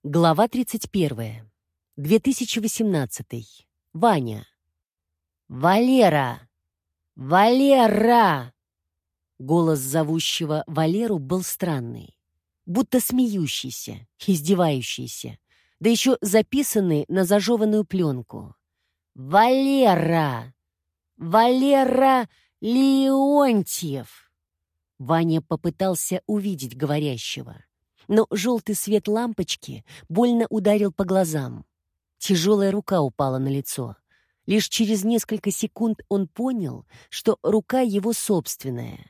Глава 31. 2018. Ваня. «Валера! Валера!» Голос зовущего Валеру был странный, будто смеющийся, издевающийся, да еще записанный на зажеванную пленку. «Валера! Валера Леонтьев!» Ваня попытался увидеть говорящего, но желтый свет лампочки больно ударил по глазам. Тяжелая рука упала на лицо. Лишь через несколько секунд он понял, что рука его собственная.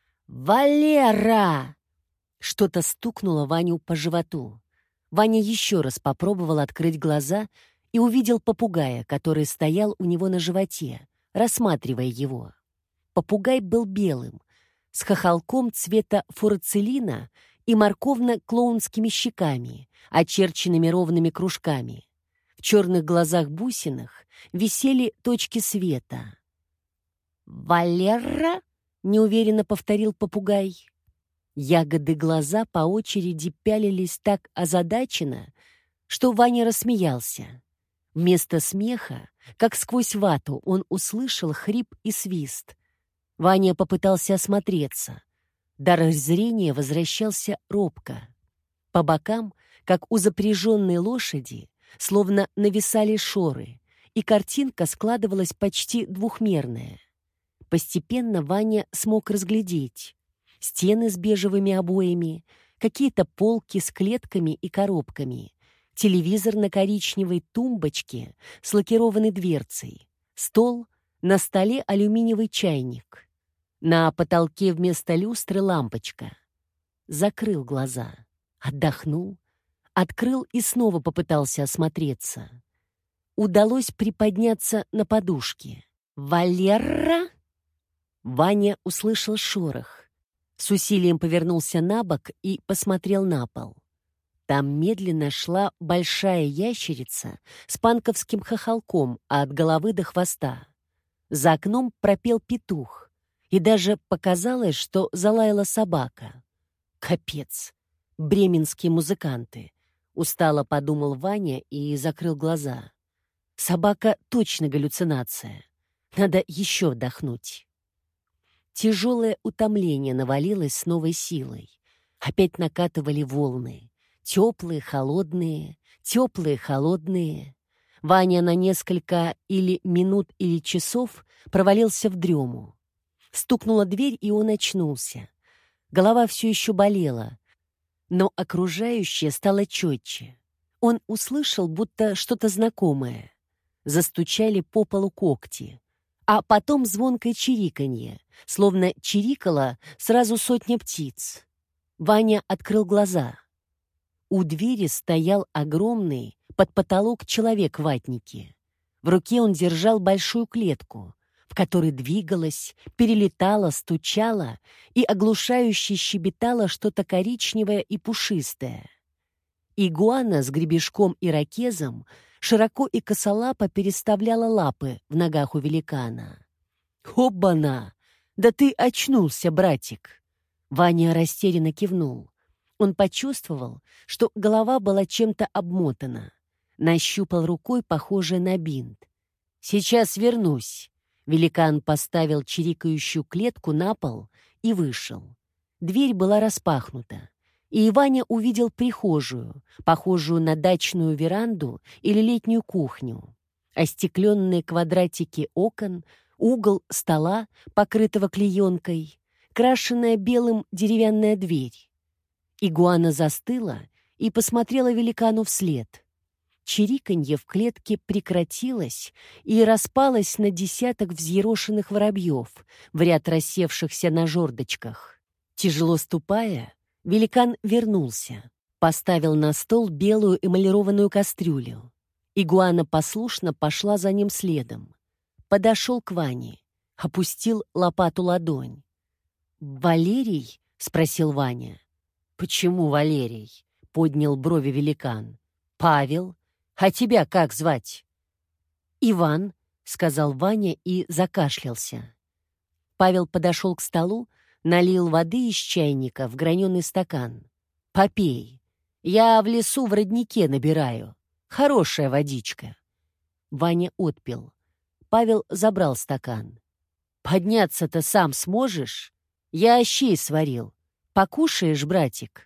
«Валера!» Что-то стукнуло Ваню по животу. Ваня еще раз попробовал открыть глаза и увидел попугая, который стоял у него на животе, рассматривая его. Попугай был белым, с хохолком цвета фурацелина и морковно-клоунскими щеками, очерченными ровными кружками. В черных глазах-бусинах висели точки света. «Валера?» — неуверенно повторил попугай. Ягоды глаза по очереди пялились так озадаченно, что Ваня рассмеялся. Вместо смеха, как сквозь вату, он услышал хрип и свист. Ваня попытался осмотреться. Дар зрения возвращался робко. По бокам, как у запряженной лошади, словно нависали шоры, и картинка складывалась почти двухмерная. Постепенно Ваня смог разглядеть стены с бежевыми обоями, какие-то полки с клетками и коробками, телевизор на коричневой тумбочке с лакированной дверцей, стол, на столе алюминиевый чайник. На потолке вместо люстры лампочка. Закрыл глаза, отдохнул, открыл и снова попытался осмотреться. Удалось приподняться на подушке. «Валера?» Ваня услышал шорох. С усилием повернулся на бок и посмотрел на пол. Там медленно шла большая ящерица с панковским хохолком от головы до хвоста. За окном пропел петух. И даже показалось, что залаяла собака. Капец! Бременские музыканты. Устало подумал Ваня и закрыл глаза. Собака точно галлюцинация. Надо еще вдохнуть. Тяжелое утомление навалилось с новой силой. Опять накатывали волны. Теплые, холодные, теплые, холодные. Ваня на несколько или минут, или часов провалился в дрему. Стукнула дверь, и он очнулся. Голова все еще болела, но окружающее стало четче. Он услышал будто что-то знакомое. Застучали по полу когти, а потом звонкое чириканье, словно чирикало сразу сотня птиц. Ваня открыл глаза. У двери стоял огромный под потолок человек в ватнике. В руке он держал большую клетку, в которой двигалось, перелетало, стучало и оглушающе щебетало что-то коричневое и пушистое. Игуана с гребешком и ракезом широко и косолапо переставляла лапы в ногах у великана. «Хоббана! Да ты очнулся, братик!» Ваня растерянно кивнул. Он почувствовал, что голова была чем-то обмотана. Нащупал рукой, похожее на бинт. «Сейчас вернусь». Великан поставил чирикающую клетку на пол и вышел. Дверь была распахнута, и Ваня увидел прихожую, похожую на дачную веранду или летнюю кухню. Остекленные квадратики окон, угол стола, покрытого клеенкой, крашенная белым деревянная дверь. Игуана застыла и посмотрела великану вслед. Чириканье в клетке прекратилось и распалось на десяток взъерошенных воробьев, в ряд рассевшихся на жердочках. Тяжело ступая, великан вернулся, поставил на стол белую эмалированную кастрюлю. Игуана послушно пошла за ним следом. Подошел к Ване, опустил лопату ладонь. «Валерий?» — спросил Ваня. «Почему Валерий?» — поднял брови великан. «Павел. А тебя как звать?» «Иван», — сказал Ваня и закашлялся. Павел подошел к столу, налил воды из чайника в граненый стакан. «Попей». Я в лесу в роднике набираю. Хорошая водичка». Ваня отпил. Павел забрал стакан. «Подняться-то сам сможешь? Я щей сварил. Покушаешь, братик?»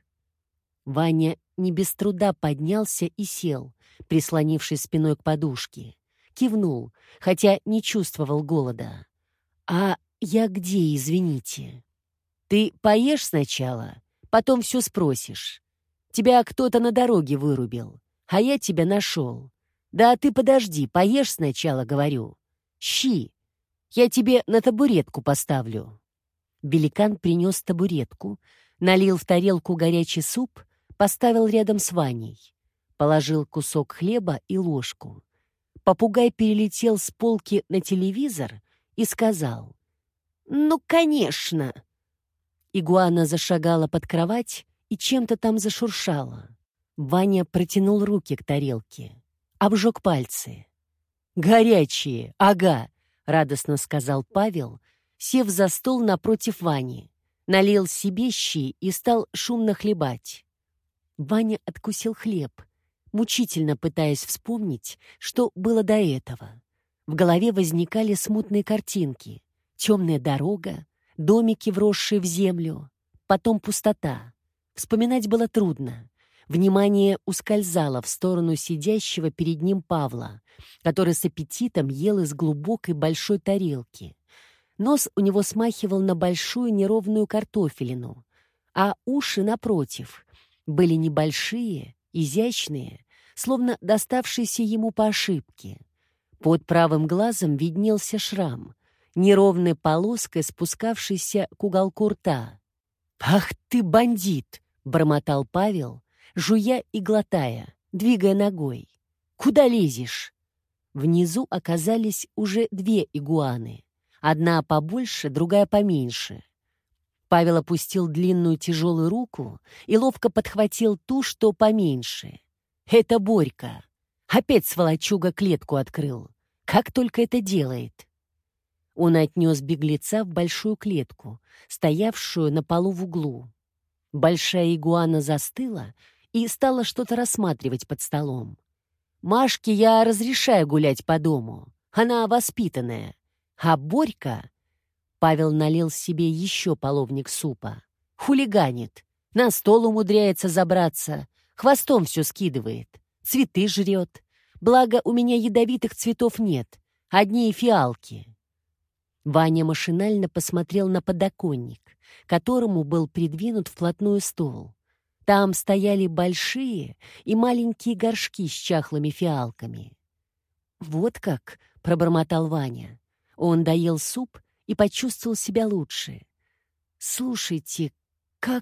Ваня не без труда поднялся и сел, прислонившись спиной к подушке. Кивнул, хотя не чувствовал голода. «А я где, извините?» «Ты поешь сначала, потом все спросишь. Тебя кто-то на дороге вырубил, а я тебя нашел. Да ты подожди, поешь сначала, говорю. Щи. Я тебе на табуретку поставлю». Великан принес табуретку, налил в тарелку горячий суп, поставил рядом с Ваней. Положил кусок хлеба и ложку. Попугай перелетел с полки на телевизор и сказал: «Ну, конечно!» Игуана зашагала под кровать и чем-то там зашуршала. Ваня протянул руки к тарелке. Обжег пальцы. «Горячие, ага!» — радостно сказал Павел, сев за стол напротив Вани. Налил себе щи и стал шумно хлебать. Ваня откусил хлеб, мучительно пытаясь вспомнить, что было до этого. В голове возникали смутные картинки. Темная дорога, домики, вросшие в землю, потом пустота. Вспоминать было трудно. Внимание ускользало в сторону сидящего перед ним Павла, который с аппетитом ел из глубокой большой тарелки. Нос у него смахивал на большую неровную картофелину, а уши, напротив, были небольшие, изящные, словно доставшиеся ему по ошибке. Под правым глазом виднелся шрам, неровной полоской спускавшийся к уголку рта. «Ах ты, бандит!» — бормотал Павел, жуя и глотая, двигая ногой. «Куда лезешь?» Внизу оказались уже две игуаны. Одна побольше, другая поменьше. Павел опустил длинную тяжелую руку и ловко подхватил ту, что поменьше. «Это Борька. Опять сволочуга клетку открыл. Как только это делает!» Он отнес беглеца в большую клетку, стоявшую на полу в углу. Большая игуана застыла и стала что-то рассматривать под столом. «Машке я разрешаю гулять по дому. Она воспитанная. А Борька...» Павел налил себе еще половник супа. «Хулиганит. На стол умудряется забраться. Хвостом все скидывает. Цветы жрет. Благо, у меня ядовитых цветов нет. Одни фиалки». Ваня машинально посмотрел на подоконник, к которому был придвинут вплотную стол. Там стояли большие и маленькие горшки с чахлыми фиалками. «Вот как!» — пробормотал Ваня. Он доел суп и почувствовал себя лучше. «Слушайте, как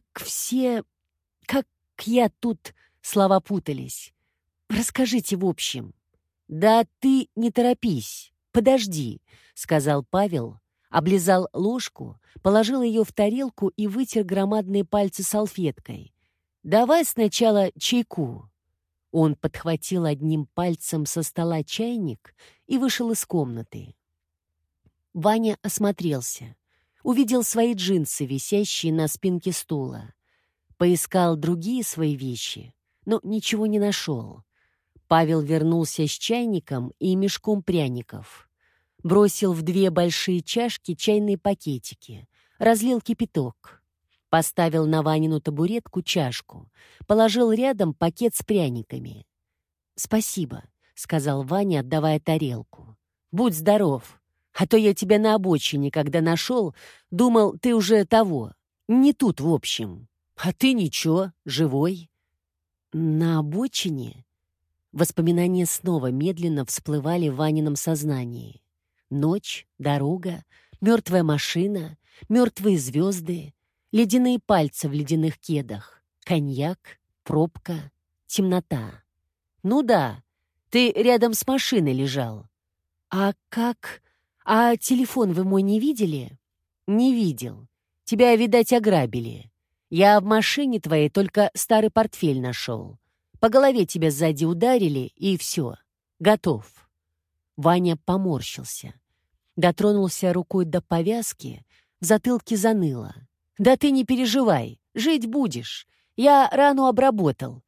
я тут...» — слова путались. «Расскажите в общем». «Да ты не торопись, подожди», — сказал Павел, облизал ложку, положил ее в тарелку и вытер громадные пальцы салфеткой. «Давай сначала чайку». Он подхватил одним пальцем со стола чайник и вышел из комнаты. Ваня осмотрелся. Увидел свои джинсы, висящие на спинке стула. Поискал другие свои вещи, но ничего не нашел. Павел вернулся с чайником и мешком пряников. Бросил в две большие чашки чайные пакетики. Разлил кипяток. Поставил на Ванину табуретку чашку. Положил рядом пакет с пряниками. «Спасибо», — сказал Ваня, отдавая тарелку. «Будь здоров. А то я тебя на обочине, когда нашел, думал, ты уже того. Не тут, в общем. А ты ничего, живой». «На обочине?» Воспоминания снова медленно всплывали в Ванином сознании. Ночь, дорога, мертвая машина, мертвые звезды, ледяные пальцы в ледяных кедах, коньяк, пробка, темнота. «Ну да, ты рядом с машиной лежал». «А как? А телефон вы мой не видели?» «Не видел. Тебя, видать, ограбили. Я в машине твоей только старый портфель нашел. По голове тебя сзади ударили, и все. Готов». Ваня поморщился. Дотронулся рукой до повязки, в затылке заныло. «Да ты не переживай, жить будешь. Я рану обработал,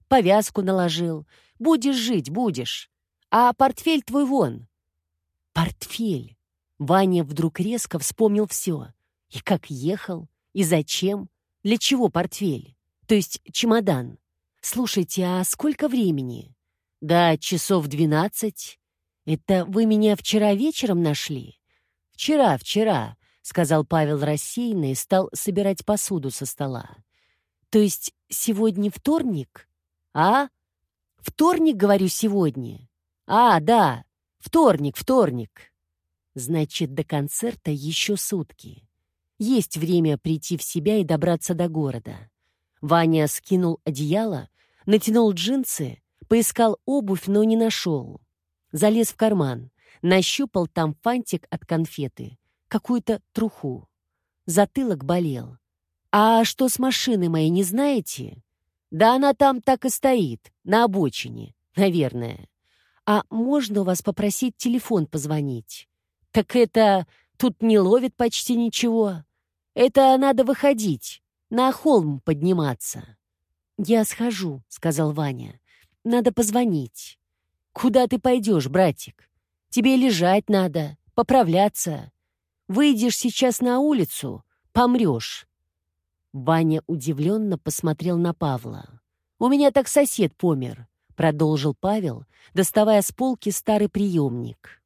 повязку наложил. Будешь жить, будешь. А портфель твой вон». Портфель. Ваня вдруг резко вспомнил все. И как ехал, и зачем, для чего портфель, то есть чемодан. «Слушайте, а сколько времени?» «Да, часов 12. Это вы меня вчера вечером нашли?» «Вчера», — сказал Павел рассеянно и стал собирать посуду со стола. «То есть сегодня вторник?» «А? Вторник, говорю, сегодня?» «А, да, вторник. Значит, до концерта еще сутки. Есть время прийти в себя и добраться до города». Ваня скинул одеяло, натянул джинсы, поискал обувь, но не нашел. Залез в карман, нащупал там фантик от конфеты, какую-то труху. Затылок болел. «А что с машиной моей, не знаете?» «Да она там так и стоит, на обочине, наверное». «А можно у вас попросить телефон позвонить?» «Так это тут не ловит почти ничего. Это надо выходить, на холм подниматься». «Я схожу», — сказал Ваня. «Надо позвонить». «Куда ты пойдешь, братик? Тебе лежать надо, поправляться. Выйдешь сейчас на улицу, помрешь». Ваня удивленно посмотрел на Павла. «У меня так сосед помер», — продолжил Павел, доставая с полки старый приемник.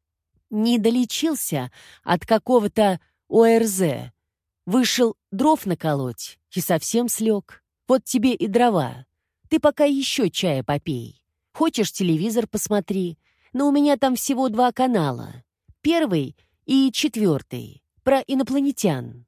«Не долечился от какого-то ОРЗ. Вышел дров наколоть и совсем слег. Вот тебе и дрова. Ты пока еще чая попей. Хочешь, телевизор посмотри. Но у меня там всего 2 канала. 1 и 4. Про инопланетян».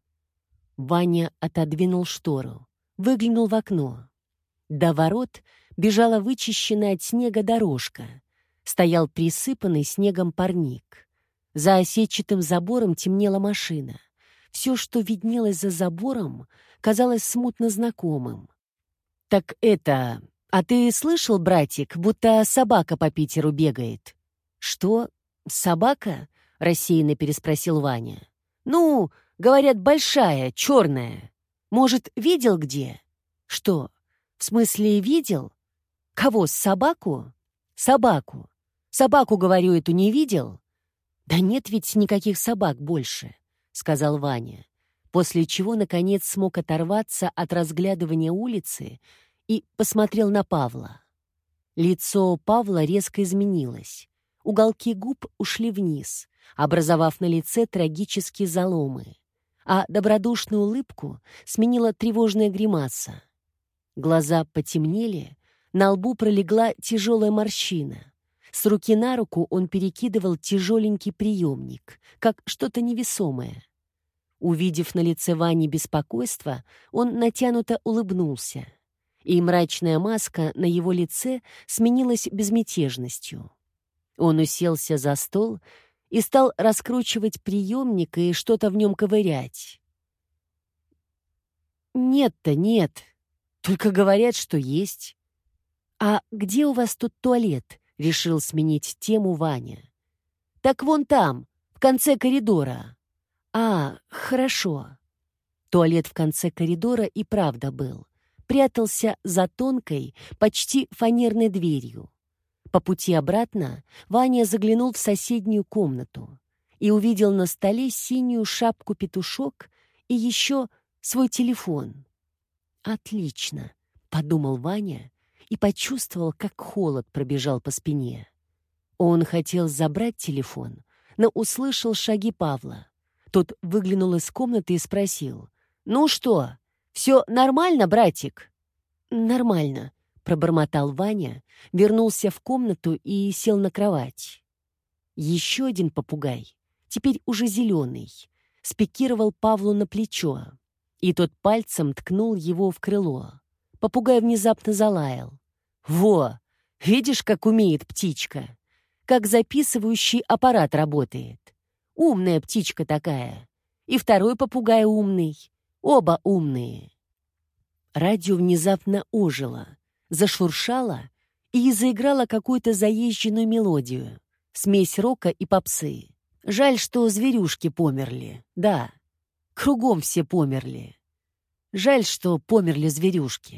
Ваня отодвинул штору, выглянул в окно. До ворот бежала вычищенная от снега дорожка. Стоял присыпанный снегом парник. За осетчатым забором темнела машина. Все, что виднелось за забором, казалось смутно знакомым. «Так это... А ты слышал, братик, будто собака по Питеру бегает?» «Что? Собака?» — рассеянно переспросил Ваня. «Ну, говорят, большая, черная. Может, видел где?» «Что? В смысле, видел? Кого, собаку?» «Собаку. Собаку, говорю, эту не видел?» «Да нет ведь никаких собак больше», — сказал Ваня, после чего, наконец, смог оторваться от разглядывания улицы и посмотрел на Павла. Лицо Павла резко изменилось. Уголки губ ушли вниз, образовав на лице трагические заломы, а добродушную улыбку сменила тревожная гримаса. Глаза потемнели, на лбу пролегла тяжелая морщина. С руки на руку он перекидывал тяжеленький приемник, как что-то невесомое. Увидев на лице Вани беспокойство, он натянуто улыбнулся, и мрачная маска на его лице сменилась безмятежностью. Он уселся за стол и стал раскручивать приемник и что-то в нем ковырять. «Нет-то нет, только говорят, что есть». «А где у вас тут туалет?» — решил сменить тему Ваня. «Так вон там, в конце коридора». «А, хорошо». Туалет в конце коридора и правда был. Прятался за тонкой, почти фанерной дверью. По пути обратно Ваня заглянул в соседнюю комнату и увидел на столе синюю шапку-петушок и еще свой телефон. «Отлично», — подумал Ваня и почувствовал, как холод пробежал по спине. Он хотел забрать телефон, но услышал шаги Павла. Тот выглянул из комнаты и спросил: «Ну что, все нормально, братик?» «Нормально», — пробормотал Ваня, вернулся в комнату и сел на кровать. Еще один попугай, теперь уже зеленый, спикировал Павлу на плечо, и тот пальцем ткнул его в крыло. Попугай внезапно залаял. «Во! Видишь, как умеет птичка? Как записывающий аппарат работает. Умная птичка такая. И второй попугай умный. Оба умные». Радио внезапно ожило, зашуршало и заиграло какую-то заезженную мелодию. Смесь рока и попсы. Жаль, что зверюшки померли. Да, кругом все померли. Жаль, что померли зверюшки.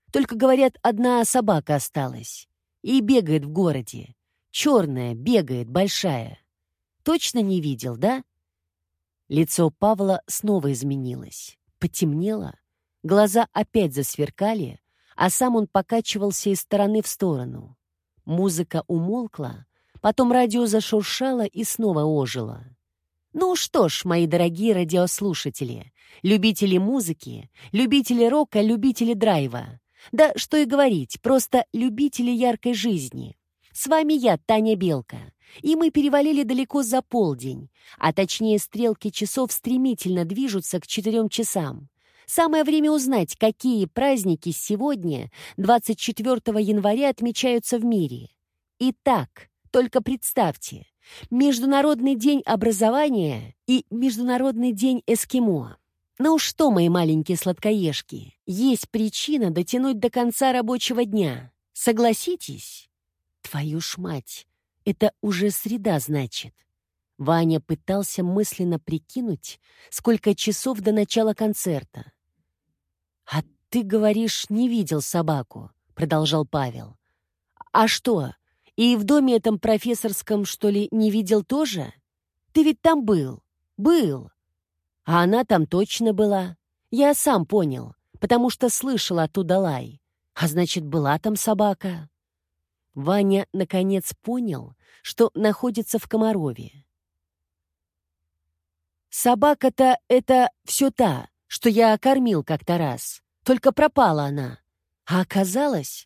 Только, говорят, одна собака осталась. И бегает в городе. Черная, бегает, большая. Точно не видел, да?» Лицо Павла снова изменилось. Потемнело. Глаза опять засверкали, а сам он покачивался из стороны в сторону. Музыка умолкла, потом радио зашуршало и снова ожило. Ну что ж, мои дорогие радиослушатели, любители музыки, любители рока, любители драйва. Да что и говорить, просто любители яркой жизни. С вами я, Таня Белка, и мы перевалили далеко за полдень, а точнее стрелки часов стремительно движутся к 4 часам. Самое время узнать, какие праздники сегодня, 24 января, отмечаются в мире. Итак, только представьте, Международный день образования и Международный день эскимо. Ну что, мои маленькие сладкоежки, есть причина дотянуть до конца рабочего дня. Согласитесь? Твою ж мать, это уже среда, значит. Ваня пытался мысленно прикинуть, сколько часов до начала концерта. «А ты, говоришь, не видел собаку?» — продолжал Павел. «А что, и в доме этом профессорском, что ли, не видел тоже? Ты ведь там был. Был. А она там точно была. Я сам понял, потому что слышал оттуда лай. А значит, была там собака». Ваня, наконец, понял, что находится в Комарове. «Собака-то это все та, что я кормил как-то раз. Только пропала она. А оказалось,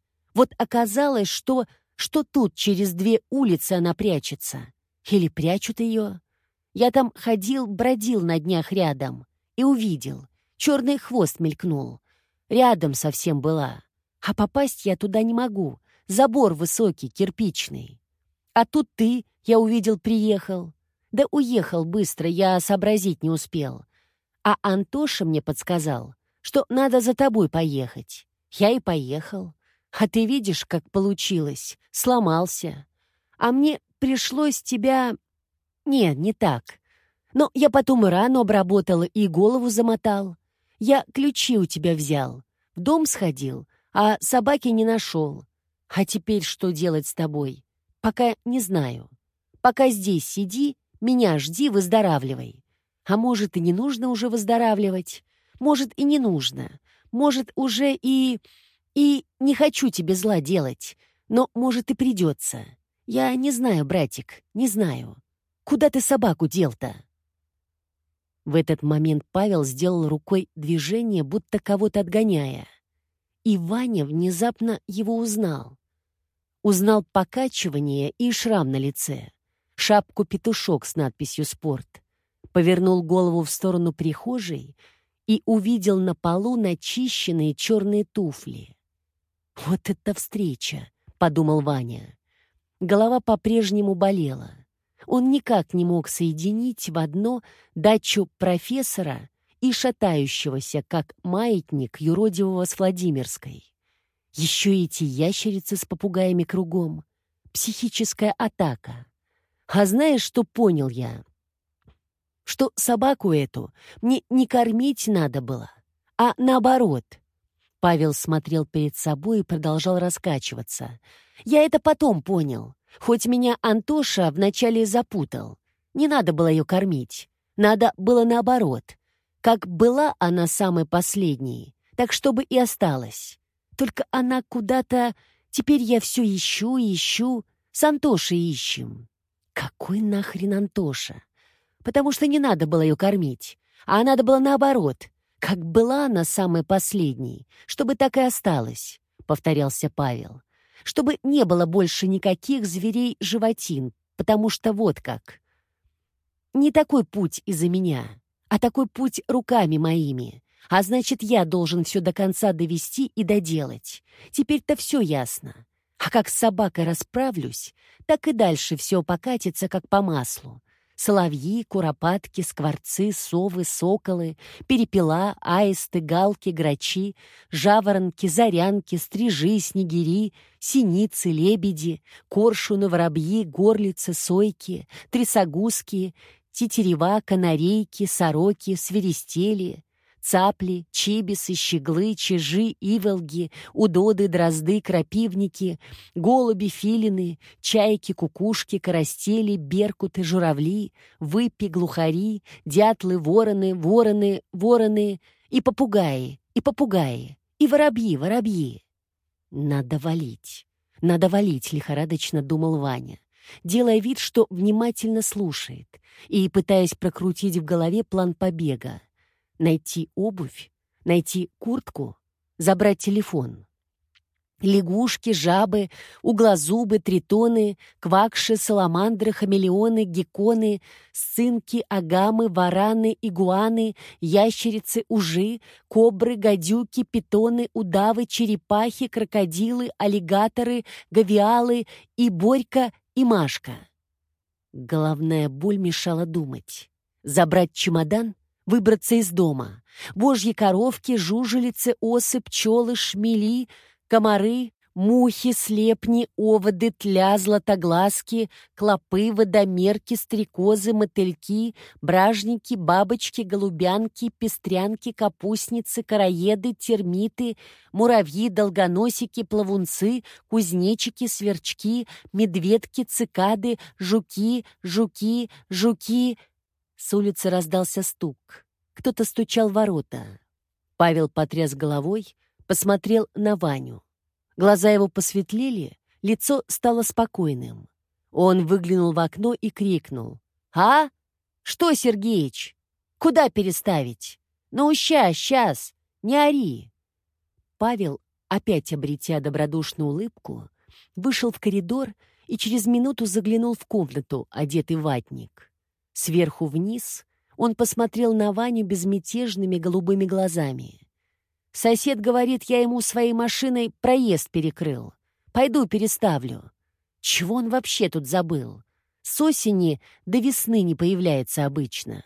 что тут через 2 улицы она прячется. Или прячут ее. Я там бродил на днях рядом и увидел. Черный хвост мелькнул. Рядом совсем была. А попасть я туда не могу. Забор высокий, кирпичный. А тут ты, я увидел, приехал. Да уехал быстро, я сообразить не успел. А Антоша мне подсказал, что надо за тобой поехать. Я и поехал. А ты видишь, как получилось. Сломался. А мне пришлось тебя... Нет, не так. Но я потом и рану обработал, и голову замотал. Я ключи у тебя взял. В дом сходил, а собаки не нашел. А теперь что делать с тобой? Пока не знаю. Пока здесь сиди, меня жди, выздоравливай. А может, и не нужно уже выздоравливать. Может, и не нужно. Может, уже и не хочу тебе зла делать. Но, может, и придется. Я не знаю, братик, не знаю. Куда ты собаку дел-то?» В этот момент Павел сделал рукой движение, будто кого-то отгоняя. И Ваня внезапно его узнал. Узнал покачивание и шрам на лице. Шапку-петушок с надписью «Спорт». Повернул голову в сторону прихожей и увидел на полу начищенные черные туфли. «Вот это встреча!» — подумал Ваня. Голова по-прежнему болела. Он никак не мог соединить в одно дачу профессора и шатающегося, как маятник, юродивого с Владимирской. Еще и эти ящерицы с попугаями кругом. Психическая атака. А знаешь, что понял я? Что собаку эту мне не кормить надо было, а наоборот. Павел смотрел перед собой и продолжал раскачиваться. Я это потом понял, хоть меня Антоша вначале запутал. Не надо было ее кормить, надо было наоборот. Как была она самой последней, так чтобы и осталась. Только она куда-то... Теперь я все ищу, с Антошей ищем. Какой нахрен Антоша? Потому что не надо было ее кормить, а надо было наоборот. Как была она самой последней, чтобы так и осталась, повторялся Павел. Чтобы не было больше никаких зверей-животин, потому что вот как. Не такой путь из-за меня, а такой путь руками моими. А значит, я должен все до конца довести и доделать. Теперь-то все ясно. А как с собакой расправлюсь, так и дальше все покатится, как по маслу. Соловьи, куропатки, скворцы, совы, соколы, перепела, аисты, галки, грачи, жаворонки, зарянки, стрижи, снегири, синицы, лебеди, коршуны, воробьи, горлицы, сойки, трясогузки, тетерева, канарейки, сороки, свиристели, Цапли, чибисы, щеглы, чижи, иволги, удоды, дрозды, крапивники, голуби, филины, чайки, кукушки, карастели, беркуты, журавли, выпи, глухари, дятлы, вороны, вороны, вороны и попугаи, и попугаи, и воробьи, воробьи. Надо валить, лихорадочно думал Ваня, делая вид, что внимательно слушает, и пытаясь прокрутить в голове план побега. Найти обувь, найти куртку, забрать телефон. Лягушки, жабы, углозубы, тритоны, квакши, саламандры, хамелеоны, гекконы, сцинки, агамы, вараны, игуаны, ящерицы, ужи, кобры, гадюки, питоны, удавы, черепахи, крокодилы, аллигаторы, гавиалы и Борька, и Машка. Головная боль мешала думать. Забрать чемодан? Выбраться из дома. Божьи коровки, жужелицы, осы, пчелы, шмели, комары, мухи, слепни, оводы, тля, златоглазки, клопы, водомерки, стрекозы, мотыльки, бражники, бабочки, голубянки, пестрянки, капустницы, короеды, термиты, муравьи, долгоносики, плавунцы, кузнечики, сверчки, медведки, цикады, жуки, жуки, жуки. С улицы раздался стук. Кто-то стучал в ворота. Павел потряс головой, посмотрел на Ваню. Глаза его посветлели, лицо стало спокойным. Он выглянул в окно и крикнул: «А? Что, Сергеич? Куда переставить? Ну, щас, не ори!» Павел, опять обретя добродушную улыбку, вышел в коридор и через минуту заглянул в комнату, одетый в ватник. Сверху вниз он посмотрел на Ваню безмятежными голубыми глазами. «Сосед говорит, я ему своей машиной проезд перекрыл. Пойду переставлю. Чего он вообще тут забыл? С осени до весны не появляется обычно».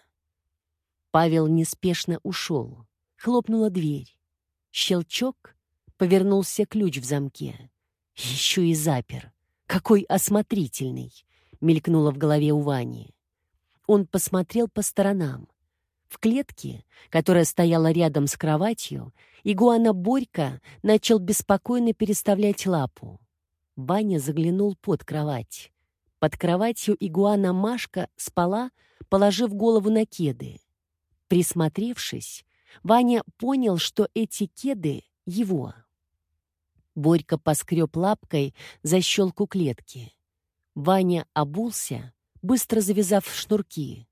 Павел неспешно ушел. Хлопнула дверь. Щелчок, повернулся ключ в замке. Еще и запер. Какой осмотрительный! Мелькнуло в голове у Вани. Он посмотрел по сторонам. В клетке, которая стояла рядом с кроватью, игуана Борька начал беспокойно переставлять лапу. Ваня заглянул под кровать. Под кроватью игуана Машка спала, положив голову на кеды. Присмотревшись, Ваня понял, что эти кеды — его. Борька поскреб лапкой защелку клетки. Ваня обулся, быстро завязав шнурки.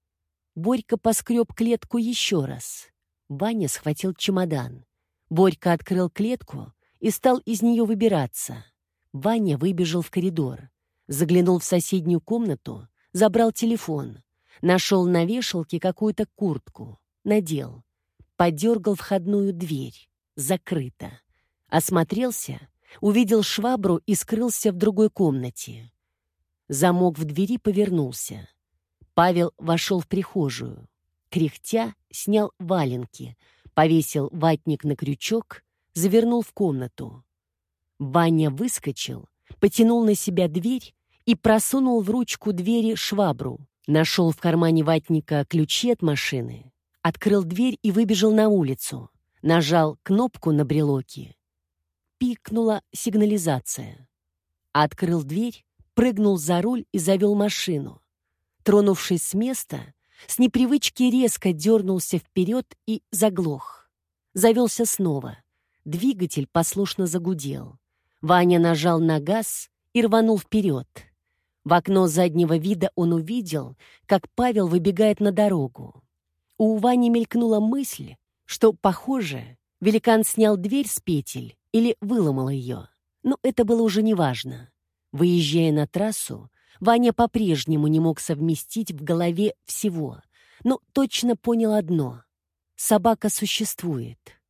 Борька поскреб клетку еще раз. Ваня схватил чемодан. Борька открыл клетку и стал из нее выбираться. Ваня выбежал в коридор, заглянул в соседнюю комнату, забрал телефон, нашел на вешалке какую-то куртку, надел, подергал входную дверь. Закрыто. Осмотрелся, увидел швабру и скрылся в другой комнате. Замок в двери повернулся. Павел вошел в прихожую. Кряхтя, снял валенки, повесил ватник на крючок, завернул в комнату. Ваня выскочил, потянул на себя дверь и просунул в ручку двери швабру. Нашел в кармане ватника ключи от машины, открыл дверь и выбежал на улицу. Нажал кнопку на брелоке. Пикнула сигнализация. Открыл дверь, прыгнул за руль и завел машину. Тронувшись с места, с непривычки резко дернулся вперед и заглох. Завелся снова. Двигатель послушно загудел. Ваня нажал на газ и рванул вперед. В окно заднего вида он увидел, как Павел выбегает на дорогу. У Вани мелькнула мысль, что, похоже, великан снял дверь с петель или выломал ее. Но это было уже неважно. Выезжая на трассу, Ваня по-прежнему не мог совместить в голове всего, но точно понял одно — собака существует.